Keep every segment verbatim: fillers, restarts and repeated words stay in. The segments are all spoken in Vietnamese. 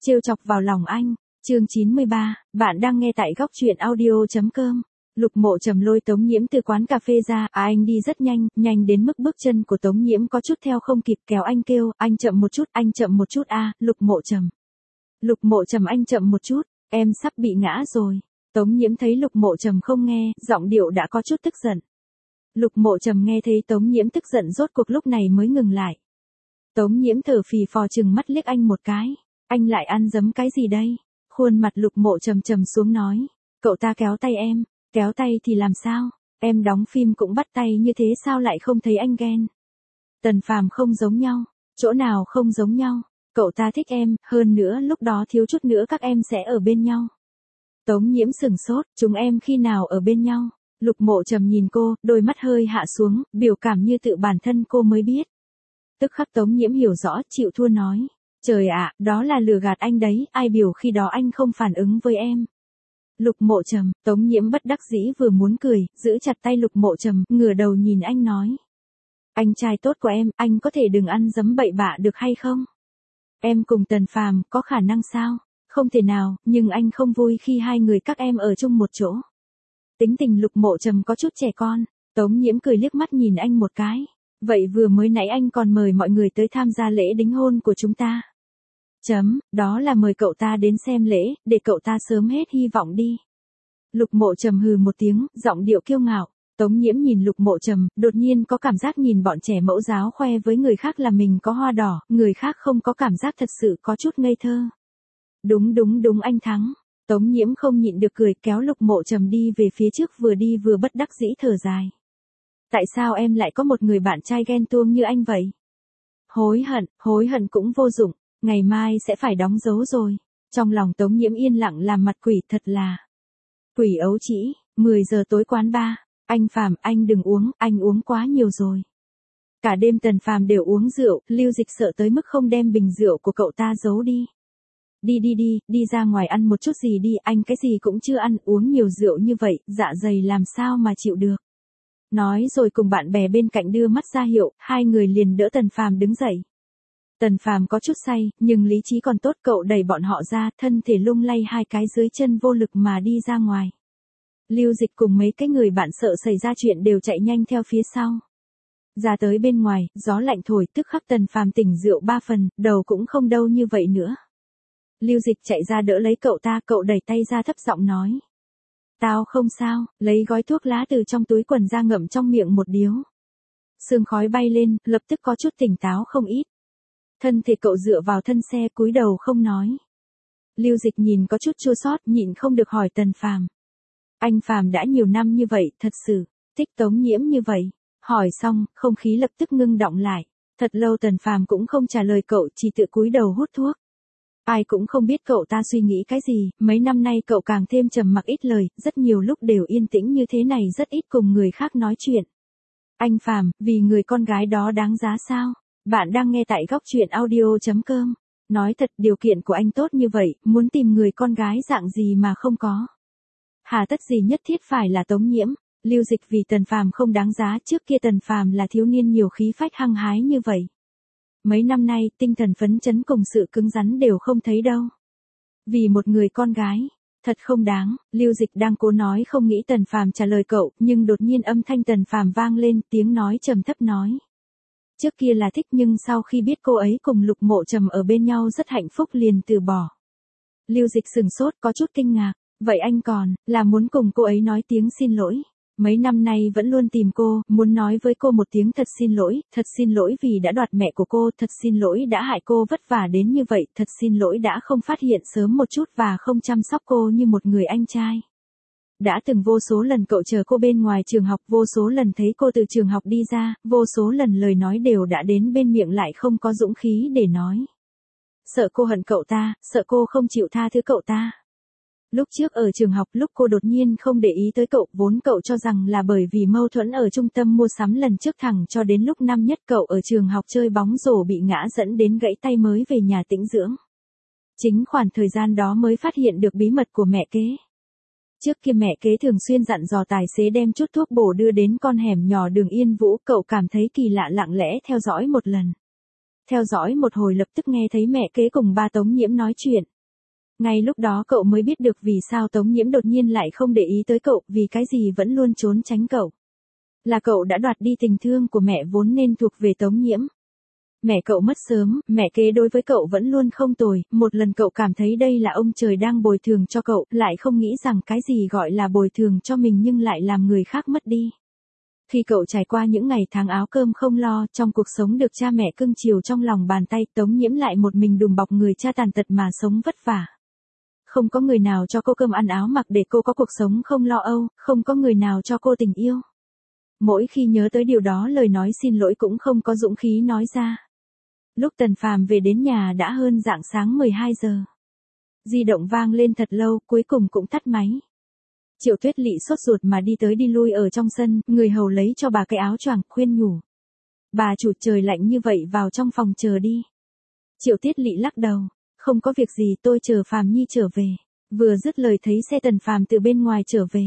Trêu chọc vào lòng anh, chương chín mươi ba, bạn đang nghe tại góc truyện audio.com. Lục Mộ Trầm lôi Tống Nhiễm từ quán cà phê ra, à anh đi rất nhanh, nhanh đến mức bước chân của Tống Nhiễm có chút theo không kịp, kéo anh kêu, anh chậm một chút, anh chậm một chút a, Lục Mộ Trầm. Lục Mộ Trầm anh chậm một chút, em sắp bị ngã rồi. Tống Nhiễm thấy Lục Mộ Trầm không nghe, giọng điệu đã có chút tức giận. Lục Mộ Trầm nghe thấy Tống Nhiễm tức giận rốt cuộc lúc này mới ngừng lại. Tống Nhiễm thở phì phò chừng mắt liếc anh một cái, anh lại ăn dấm cái gì đây? Khuôn mặt Lục Mộ Trầm trầm xuống nói, cậu ta kéo tay em, kéo tay thì làm sao? Em đóng phim cũng bắt tay như thế sao lại không thấy anh ghen? Tần Phàm không giống nhau, chỗ nào không giống nhau? Cậu ta thích em, hơn nữa lúc đó thiếu chút nữa các em sẽ ở bên nhau. Tống Nhiễm sừng sốt, chúng em khi nào ở bên nhau? Lục Mộ Trầm nhìn cô, đôi mắt hơi hạ xuống, biểu cảm như tự bản thân cô mới biết. Tức khắc Tống Nhiễm hiểu rõ, chịu thua nói. Trời ạ, đó là lừa gạt anh đấy, ai biểu khi đó anh không phản ứng với em. Lục Mộ Trầm, Tống Nhiễm bất đắc dĩ vừa muốn cười, giữ chặt tay Lục Mộ Trầm, ngửa đầu nhìn anh nói. Anh trai tốt của em, anh có thể đừng ăn dấm bậy bạ được hay không? Em cùng Tần Phàm có khả năng sao? Không thể nào, nhưng anh không vui khi hai người các em ở chung một chỗ. Tính tình Lục Mộ Trầm có chút trẻ con, Tống Nhiễm cười liếc mắt nhìn anh một cái. Vậy vừa mới nãy anh còn mời mọi người tới tham gia lễ đính hôn của chúng ta. Chấm, đó là mời cậu ta đến xem lễ, để cậu ta sớm hết hy vọng đi. Lục Mộ Trầm hừ một tiếng, giọng điệu kiêu ngạo. Tống Nhiễm nhìn Lục Mộ Trầm, đột nhiên có cảm giác nhìn bọn trẻ mẫu giáo khoe với người khác là mình có hoa đỏ, người khác không có cảm giác thật sự có chút ngây thơ. Đúng đúng đúng anh thắng. Tống Nhiễm không nhịn được cười, kéo Lục Mộ Trầm đi về phía trước, vừa đi vừa bất đắc dĩ thở dài. Tại sao em lại có một người bạn trai ghen tuông như anh vậy? Hối hận, hối hận cũng vô dụng, ngày mai sẽ phải đóng dấu rồi. Trong lòng Tống Nhiễm yên lặng làm mặt quỷ, thật là quỷ ấu trĩ. Mười giờ tối quán bar, anh Phàm, anh đừng uống, anh uống quá nhiều rồi. Cả đêm Tần Phàm đều uống rượu, Lưu Dịch sợ tới mức không đem bình rượu của cậu ta giấu đi. Đi đi đi, đi ra ngoài ăn một chút gì đi, anh cái gì cũng chưa ăn, uống nhiều rượu như vậy, dạ dày làm sao mà chịu được. Nói rồi cùng bạn bè bên cạnh đưa mắt ra hiệu, hai người liền đỡ Tần Phàm đứng dậy. Tần Phàm có chút say, nhưng lý trí còn tốt, cậu đẩy bọn họ ra, thân thể lung lay hai cái dưới chân vô lực mà đi ra ngoài. Lưu Dịch cùng mấy cái người bạn sợ xảy ra chuyện đều chạy nhanh theo phía sau. Ra tới bên ngoài, gió lạnh thổi, tức khắc Tần Phàm tỉnh rượu ba phần, đầu cũng không đau như vậy nữa. Lưu Dịch chạy ra đỡ lấy cậu ta, cậu đẩy tay ra thấp giọng nói. Tao không sao, lấy gói thuốc lá từ trong túi quần ra ngậm trong miệng một điếu. Sương khói bay lên, lập tức có chút tỉnh táo không ít. Thân thể cậu dựa vào thân xe, cúi đầu không nói. Lưu Dịch nhìn có chút chua xót, nhịn không được hỏi Tần Phàm. Anh Phàm đã nhiều năm như vậy, thật sự thích Tống Nhiễm như vậy? Hỏi xong, không khí lập tức ngưng đọng lại. Thật lâu Tần Phàm cũng không trả lời cậu, chỉ tự cúi đầu hút thuốc. Ai cũng không biết cậu ta suy nghĩ cái gì, mấy năm nay cậu càng thêm trầm mặc ít lời, rất nhiều lúc đều yên tĩnh như thế này, rất ít cùng người khác nói chuyện. Anh Phàm, vì người con gái đó đáng giá sao? Bạn đang nghe tại góc truyện audio.com. Nói thật, điều kiện của anh tốt như vậy, muốn tìm người con gái dạng gì mà không có. Hà tất gì nhất thiết phải là Tống Nhiễm. Lưu Dịch vì Tần Phàm không đáng giá, trước kia Tần Phàm là thiếu niên nhiều khí phách hăng hái như vậy. Mấy năm nay, tinh thần phấn chấn cùng sự cứng rắn đều không thấy đâu. Vì một người con gái, thật không đáng. Lưu Dịch đang cố nói không nghĩ Tần Phàm trả lời cậu, nhưng đột nhiên âm thanh Tần Phàm vang lên, tiếng nói trầm thấp nói. Trước kia là thích, nhưng sau khi biết cô ấy cùng Lục Mộ Trầm ở bên nhau rất hạnh phúc liền từ bỏ. Lưu Dịch sừng sốt, có chút kinh ngạc. Vậy anh còn là muốn cùng cô ấy nói tiếng xin lỗi? Mấy năm nay vẫn luôn tìm cô, muốn nói với cô một tiếng thật xin lỗi, thật xin lỗi vì đã đoạt mẹ của cô, thật xin lỗi đã hại cô vất vả đến như vậy, thật xin lỗi đã không phát hiện sớm một chút và không chăm sóc cô như một người anh trai. Đã từng vô số lần cậu chờ cô bên ngoài trường học, vô số lần thấy cô từ trường học đi ra, vô số lần lời nói đều đã đến bên miệng lại không có dũng khí để nói. Sợ cô hận cậu ta, sợ cô không chịu tha thứ cậu ta. Lúc trước ở trường học, lúc cô đột nhiên không để ý tới cậu, vốn cậu cho rằng là bởi vì mâu thuẫn ở trung tâm mua sắm lần trước, thẳng cho đến lúc năm nhất cậu ở trường học chơi bóng rổ bị ngã dẫn đến gãy tay mới về nhà tĩnh dưỡng. Chính khoảng thời gian đó mới phát hiện được bí mật của mẹ kế. Trước kia mẹ kế thường xuyên dặn dò tài xế đem chút thuốc bổ đưa đến con hẻm nhỏ đường Yên Vũ, cậu cảm thấy kỳ lạ, lặng lẽ theo dõi một lần. Theo dõi một hồi lập tức nghe thấy mẹ kế cùng ba Tống Nhiễm nói chuyện. Ngay lúc đó cậu mới biết được vì sao Tống Nhiễm đột nhiên lại không để ý tới cậu, vì cái gì vẫn luôn trốn tránh cậu. Là cậu đã đoạt đi tình thương của mẹ vốn nên thuộc về Tống Nhiễm. Mẹ cậu mất sớm, mẹ kế đối với cậu vẫn luôn không tồi, một lần cậu cảm thấy đây là ông trời đang bồi thường cho cậu, lại không nghĩ rằng cái gì gọi là bồi thường cho mình nhưng lại làm người khác mất đi. Khi cậu trải qua những ngày tháng áo cơm không lo, trong cuộc sống được cha mẹ cưng chiều trong lòng bàn tay, Tống Nhiễm lại một mình đùm bọc người cha tàn tật mà sống vất vả. Không có người nào cho cô cơm ăn áo mặc để cô có cuộc sống không lo âu, không có người nào cho cô tình yêu. Mỗi khi nhớ tới điều đó lời nói xin lỗi cũng không có dũng khí nói ra. Lúc Tần Phàm về đến nhà đã hơn rạng sáng mười hai giờ. Di động vang lên thật lâu, cuối cùng cũng tắt máy. Triệu Tuyết Lị sốt ruột mà đi tới đi lui ở trong sân, người hầu lấy cho bà cái áo choàng, khuyên nhủ. Bà chủ trời lạnh như vậy vào trong phòng chờ đi. Triệu Tuyết Lị lắc đầu, không có việc gì tôi chờ Phàm Nhi trở về. Vừa dứt lời thấy xe Tần Phàm từ bên ngoài trở về.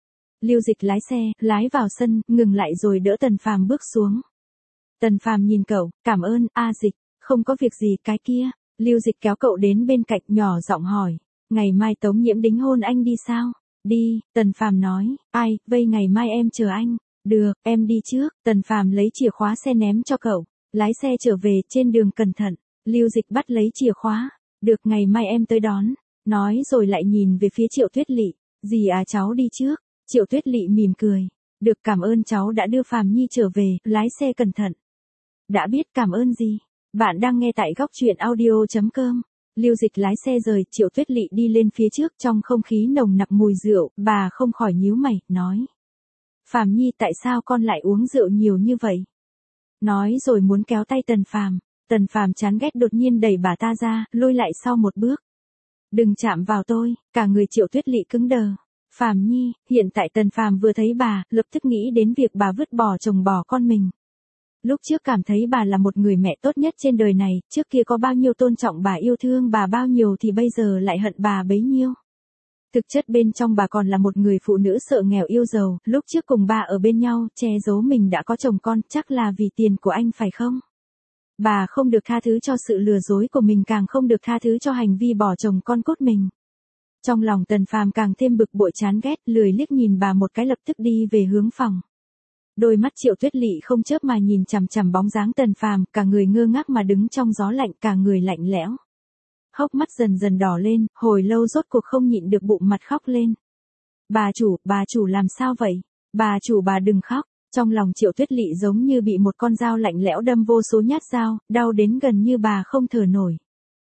Lưu Dịch lái xe, lái vào sân, ngừng lại rồi đỡ Tần Phàm bước xuống. Tần Phàm nhìn cậu, cảm ơn, a Dịch, không có việc gì cái kia. Lưu Dịch kéo cậu đến bên cạnh nhỏ giọng hỏi, ngày mai Tống Nhiễm đính hôn anh đi sao? Đi, Tần Phàm nói, ai, vây ngày mai em chờ anh. Được, em đi trước. Tần Phàm lấy chìa khóa xe ném cho cậu, lái xe trở về, trên đường cẩn thận. Lưu Dịch bắt lấy chìa khóa, được ngày mai em tới đón. Nói rồi lại nhìn về phía Triệu Tuyết Lị, dì à cháu đi trước. Triệu Tuyết Lị mỉm cười, được cảm ơn cháu đã đưa Phàm Nhi trở về, lái xe cẩn thận. Đã biết cảm ơn gì. Bạn đang nghe tại góc truyện audio.com. Lưu Dịch lái xe rời, Triệu Tuyết Lị đi lên phía trước trong không khí nồng nặc mùi rượu, bà không khỏi nhíu mày, nói. Phàm Nhi tại sao con lại uống rượu nhiều như vậy? Nói rồi muốn kéo tay Tần Phàm, Tần Phàm chán ghét đột nhiên đẩy bà ta ra, lôi lại sau một bước. Đừng chạm vào tôi, cả người Triệu Tuyết Lị cứng đờ. Phàm Nhi, hiện tại Tần Phàm vừa thấy bà, lập tức nghĩ đến việc bà vứt bỏ chồng bỏ con mình. Lúc trước cảm thấy bà là một người mẹ tốt nhất trên đời này, trước kia có bao nhiêu tôn trọng bà yêu thương bà bao nhiêu thì bây giờ lại hận bà bấy nhiêu. Thực chất bên trong bà còn là một người phụ nữ sợ nghèo yêu giàu, lúc trước cùng bà ở bên nhau, che giấu mình đã có chồng con, chắc là vì tiền của anh phải không? Bà không được tha thứ cho sự lừa dối của mình, càng không được tha thứ cho hành vi bỏ chồng con cốt mình. Trong lòng Tần Phàm càng thêm bực bội chán ghét, lười liếc nhìn bà một cái lập tức đi về hướng phòng. Đôi mắt Triệu Tuyết Lị không chớp mà nhìn chằm chằm bóng dáng Tần Phàm, cả người ngơ ngác mà đứng trong gió lạnh, cả người lạnh lẽo. Hốc mắt dần dần đỏ lên, hồi lâu rốt cuộc không nhịn được bụng mặt khóc lên. Bà chủ, bà chủ làm sao vậy? Bà chủ bà đừng khóc. Trong lòng Triệu Tuyết Lị giống như bị một con dao lạnh lẽo đâm vô số nhát dao, đau đến gần như bà không thở nổi.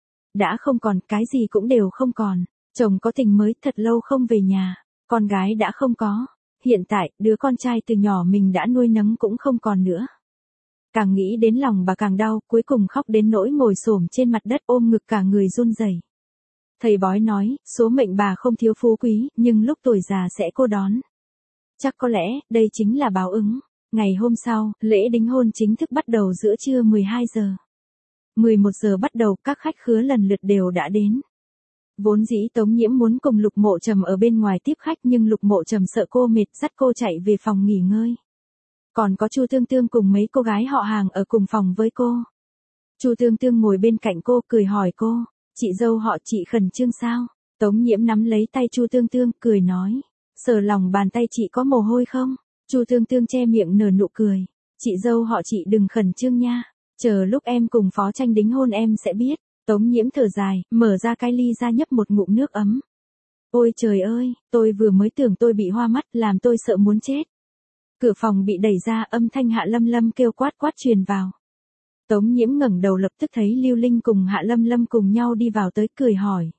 Đã không còn, cái gì cũng đều không còn. Chồng có tình mới, thật lâu không về nhà. Con gái đã không có. Hiện tại, đứa con trai từ nhỏ mình đã nuôi nấng cũng không còn nữa. Càng nghĩ đến lòng bà càng đau, cuối cùng khóc đến nỗi ngồi xổm trên mặt đất ôm ngực cả người run rẩy. Thầy bói nói, số mệnh bà không thiếu phú quý, nhưng lúc tuổi già sẽ cô đón. Chắc có lẽ, đây chính là báo ứng. Ngày hôm sau, lễ đính hôn chính thức bắt đầu giữa trưa mười hai giờ. mười một giờ bắt đầu, các khách khứa lần lượt đều đã đến. Vốn dĩ Tống Nhiễm muốn cùng Lục Mộ Trầm ở bên ngoài tiếp khách nhưng Lục Mộ Trầm sợ cô mệt, dắt cô chạy về phòng nghỉ ngơi. Còn có Chu Tương Tương cùng mấy cô gái họ hàng ở cùng phòng với cô. Chu Tương Tương ngồi bên cạnh cô cười hỏi cô, chị dâu họ chị khẩn trương sao? Tống Nhiễm nắm lấy tay Chu Tương Tương cười nói, sờ lòng bàn tay chị có mồ hôi không? Chu Tương Tương che miệng nở nụ cười, chị dâu họ chị đừng khẩn trương nha, chờ lúc em cùng Phó Tranh đính hôn em sẽ biết. Tống Nhiễm thở dài, mở ra cái ly ra nhấp một ngụm nước ấm. Ôi trời ơi, tôi vừa mới tưởng tôi bị hoa mắt, làm tôi sợ muốn chết. Cửa phòng bị đẩy ra, âm thanh Hạ Lâm Lâm kêu quát quát truyền vào. Tống Nhiễm ngẩng đầu lập tức thấy Lưu Linh cùng Hạ Lâm Lâm cùng nhau đi vào tới cười hỏi.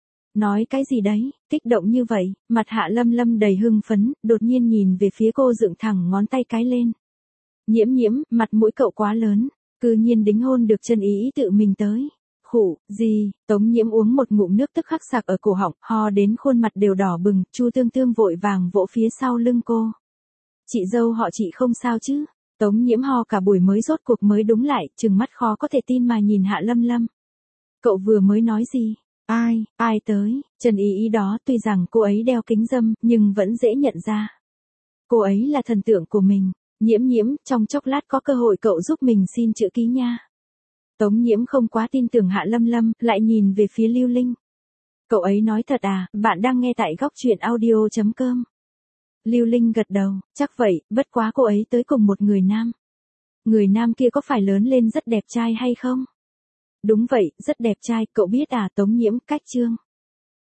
Nói cái gì đấy, kích động như vậy, mặt Hạ Lâm Lâm đầy hưng phấn, đột nhiên nhìn về phía cô dựng thẳng ngón tay cái lên. Nhiễm Nhiễm, mặt mũi cậu quá lớn, cư nhiên đính hôn được chân ý tự mình tới. Khụ, gì, Tống Nhiễm uống một ngụm nước tức khắc sặc ở cổ họng, ho đến khuôn mặt đều đỏ bừng, Chu Tương Tương vội vàng vỗ phía sau lưng cô. Chị dâu họ chị không sao chứ? Tống Nhiễm ho cả buổi mới rốt cuộc mới đúng lại, trừng mắt khó có thể tin mà nhìn Hạ Lâm Lâm. Cậu vừa mới nói gì? Ai, ai tới? Trần Ý Ý đó, tuy rằng cô ấy đeo kính râm, nhưng vẫn dễ nhận ra. Cô ấy là thần tượng của mình. Nhiễm Nhiễm, trong chốc lát có cơ hội cậu giúp mình xin chữ ký nha. Tống Nhiễm không quá tin tưởng Hạ Lâm Lâm, lại nhìn về phía Lưu Linh. Cậu ấy nói thật à, bạn đang nghe tại góc chuyện audio chấm com. Lưu Linh gật đầu, chắc vậy, bất quá cô ấy tới cùng một người nam. Người nam kia có phải lớn lên rất đẹp trai hay không? Đúng vậy, rất đẹp trai, cậu biết à, Tống Nhiễm, cách Trương.